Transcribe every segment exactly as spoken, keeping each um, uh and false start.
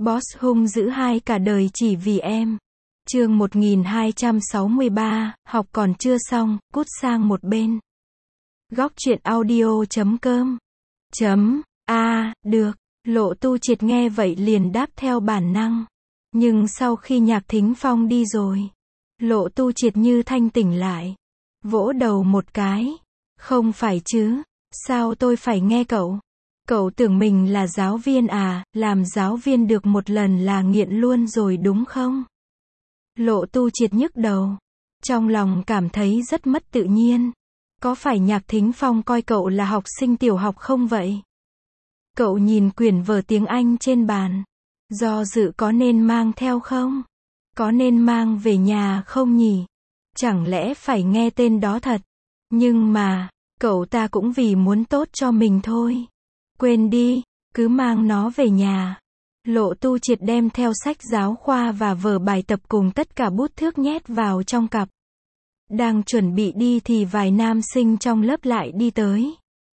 Boss hung dữ hai cả đời chỉ vì em. Chương một nghìn hai trăm sáu mươi ba, học còn chưa xong, cút sang một bên. Góc truyện audio chấm com. Chấm, a, được. Lộ Tu Triệt nghe vậy liền đáp theo bản năng. Nhưng sau khi Nhạc Thính Phong đi rồi, Lộ Tu Triệt như thanh tỉnh lại. Vỗ đầu một cái. Không phải chứ, sao tôi phải nghe cậu? Cậu tưởng mình là giáo viên à, làm giáo viên được một lần là nghiện luôn rồi đúng không? Lộ Tu Triệt nhức đầu. Trong lòng cảm thấy rất mất tự nhiên. Có phải Nhạc Thính Phong coi cậu là học sinh tiểu học không vậy? Cậu nhìn quyển vở tiếng Anh trên bàn. Do dự có nên mang theo không? Có nên mang về nhà không nhỉ? Chẳng lẽ phải nghe tên đó thật? Nhưng mà, cậu ta cũng vì muốn tốt cho mình thôi. Quên đi, cứ mang nó về nhà. Lộ Tu Triệt đem theo sách giáo khoa và vở bài tập cùng tất cả bút thước nhét vào trong cặp. Đang chuẩn bị đi thì vài nam sinh trong lớp lại đi tới.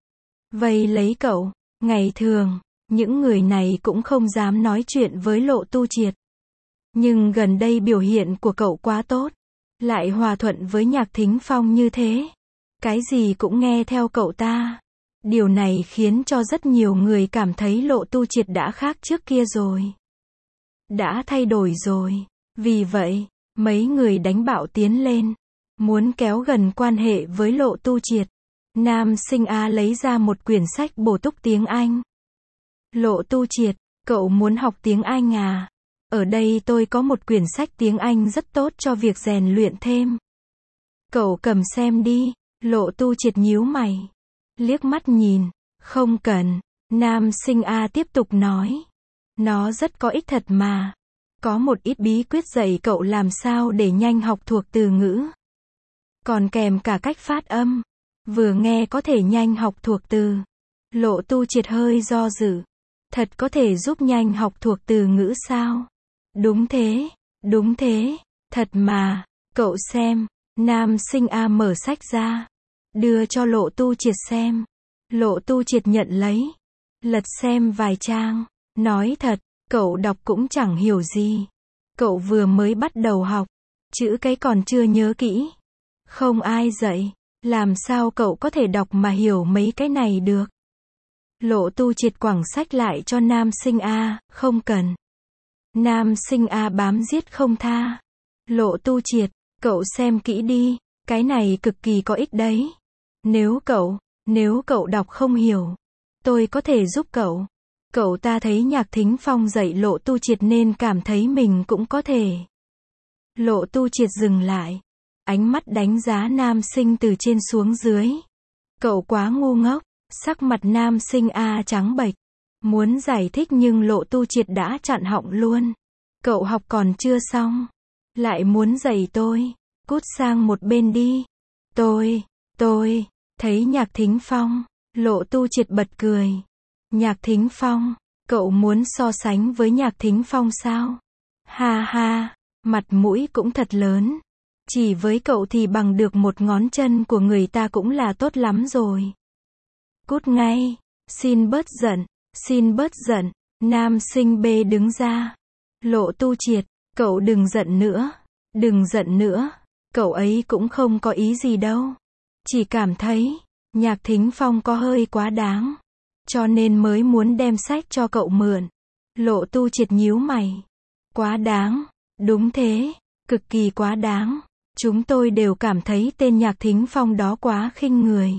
Vây lấy cậu. Ngày thường, những người này cũng không dám nói chuyện với Lộ Tu Triệt. Nhưng gần đây biểu hiện của cậu quá tốt. Lại hòa thuận với Nhạc Thính Phong như thế. Cái gì cũng nghe theo cậu ta. Điều này khiến cho rất nhiều người cảm thấy Lộ Tu Triệt đã khác trước kia rồi. Đã thay đổi rồi. Vì vậy, mấy người đánh bạo tiến lên. Muốn kéo gần quan hệ với Lộ Tu Triệt. Nam sinh A lấy ra một quyển sách bổ túc tiếng Anh. Lộ Tu Triệt, cậu muốn học tiếng Anh à? Ở đây tôi có một quyển sách tiếng Anh rất tốt cho việc rèn luyện thêm. Cậu cầm xem đi. Lộ Tu Triệt nhíu mày. Liếc mắt nhìn. Không cần. Nam sinh A tiếp tục nói. Nó rất có ích thật mà. Có một ít bí quyết dạy cậu làm sao để nhanh học thuộc từ ngữ. Còn kèm cả cách phát âm. Vừa nghe có thể nhanh học thuộc từ. Lộ Tu Triệt hơi do dự. Thật có thể giúp nhanh học thuộc từ ngữ sao? Đúng thế, đúng thế, thật mà, cậu xem. Nam sinh A mở sách ra. Đưa cho Lộ Tu Triệt xem. Lộ Tu Triệt nhận lấy. Lật xem vài trang. Nói thật, cậu đọc cũng chẳng hiểu gì. Cậu vừa mới bắt đầu học. Chữ cái còn chưa nhớ kỹ. Không ai dạy. Làm sao cậu có thể đọc mà hiểu mấy cái này được? Lộ Tu Triệt quẳng sách lại cho nam sinh A, không cần. Nam sinh A bám giết không tha. Lộ Tu Triệt, cậu xem kỹ đi, cái này cực kỳ có ích đấy. Nếu cậu, nếu cậu đọc không hiểu, tôi có thể giúp cậu. Cậu ta thấy Nhạc Thính Phong dạy Lộ Tu Triệt nên cảm thấy mình cũng có thể. Lộ Tu Triệt dừng lại. Ánh mắt đánh giá nam sinh từ trên xuống dưới. Cậu quá ngu ngốc. Sắc mặt nam sinh A trắng bệch. Muốn giải thích nhưng Lộ Tu Triệt đã chặn họng luôn. Cậu học còn chưa xong. Lại muốn dạy tôi. Cút sang một bên đi. Tôi, tôi, thấy Nhạc Thính Phong. Lộ Tu Triệt bật cười. Nhạc Thính Phong, cậu muốn so sánh với Nhạc Thính Phong sao? Ha ha, mặt mũi cũng thật lớn. Chỉ với cậu thì bằng được một ngón chân của người ta cũng là tốt lắm rồi. Cút ngay, xin bớt giận, xin bớt giận. Nam sinh B đứng ra. Lộ Tu Triệt, cậu đừng giận nữa, đừng giận nữa. Cậu ấy cũng không có ý gì đâu. Chỉ cảm thấy, Nhạc Thính Phong có hơi quá đáng. Cho nên mới muốn đem sách cho cậu mượn. Lộ Tu Triệt nhíu mày. Quá đáng, đúng thế, cực kỳ quá đáng. Chúng tôi đều cảm thấy tên Nhạc Thính Phong đó quá khinh người.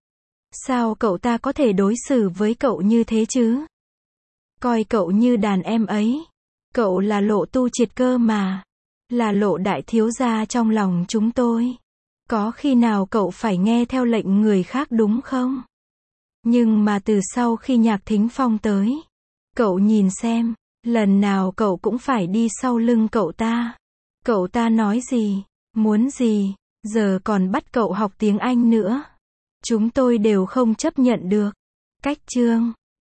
Sao cậu ta có thể đối xử với cậu như thế chứ? Coi cậu như đàn em ấy. Cậu là Lộ Tu Triệt cơ mà. Là Lộ đại thiếu gia trong lòng chúng tôi. Có khi nào cậu phải nghe theo lệnh người khác đúng không? Nhưng mà từ sau khi Nhạc Thính Phong tới, cậu nhìn xem, lần nào cậu cũng phải đi sau lưng cậu ta. Cậu ta nói gì? Muốn gì, giờ còn bắt cậu học tiếng Anh nữa. Chúng tôi đều không chấp nhận được. Cách chương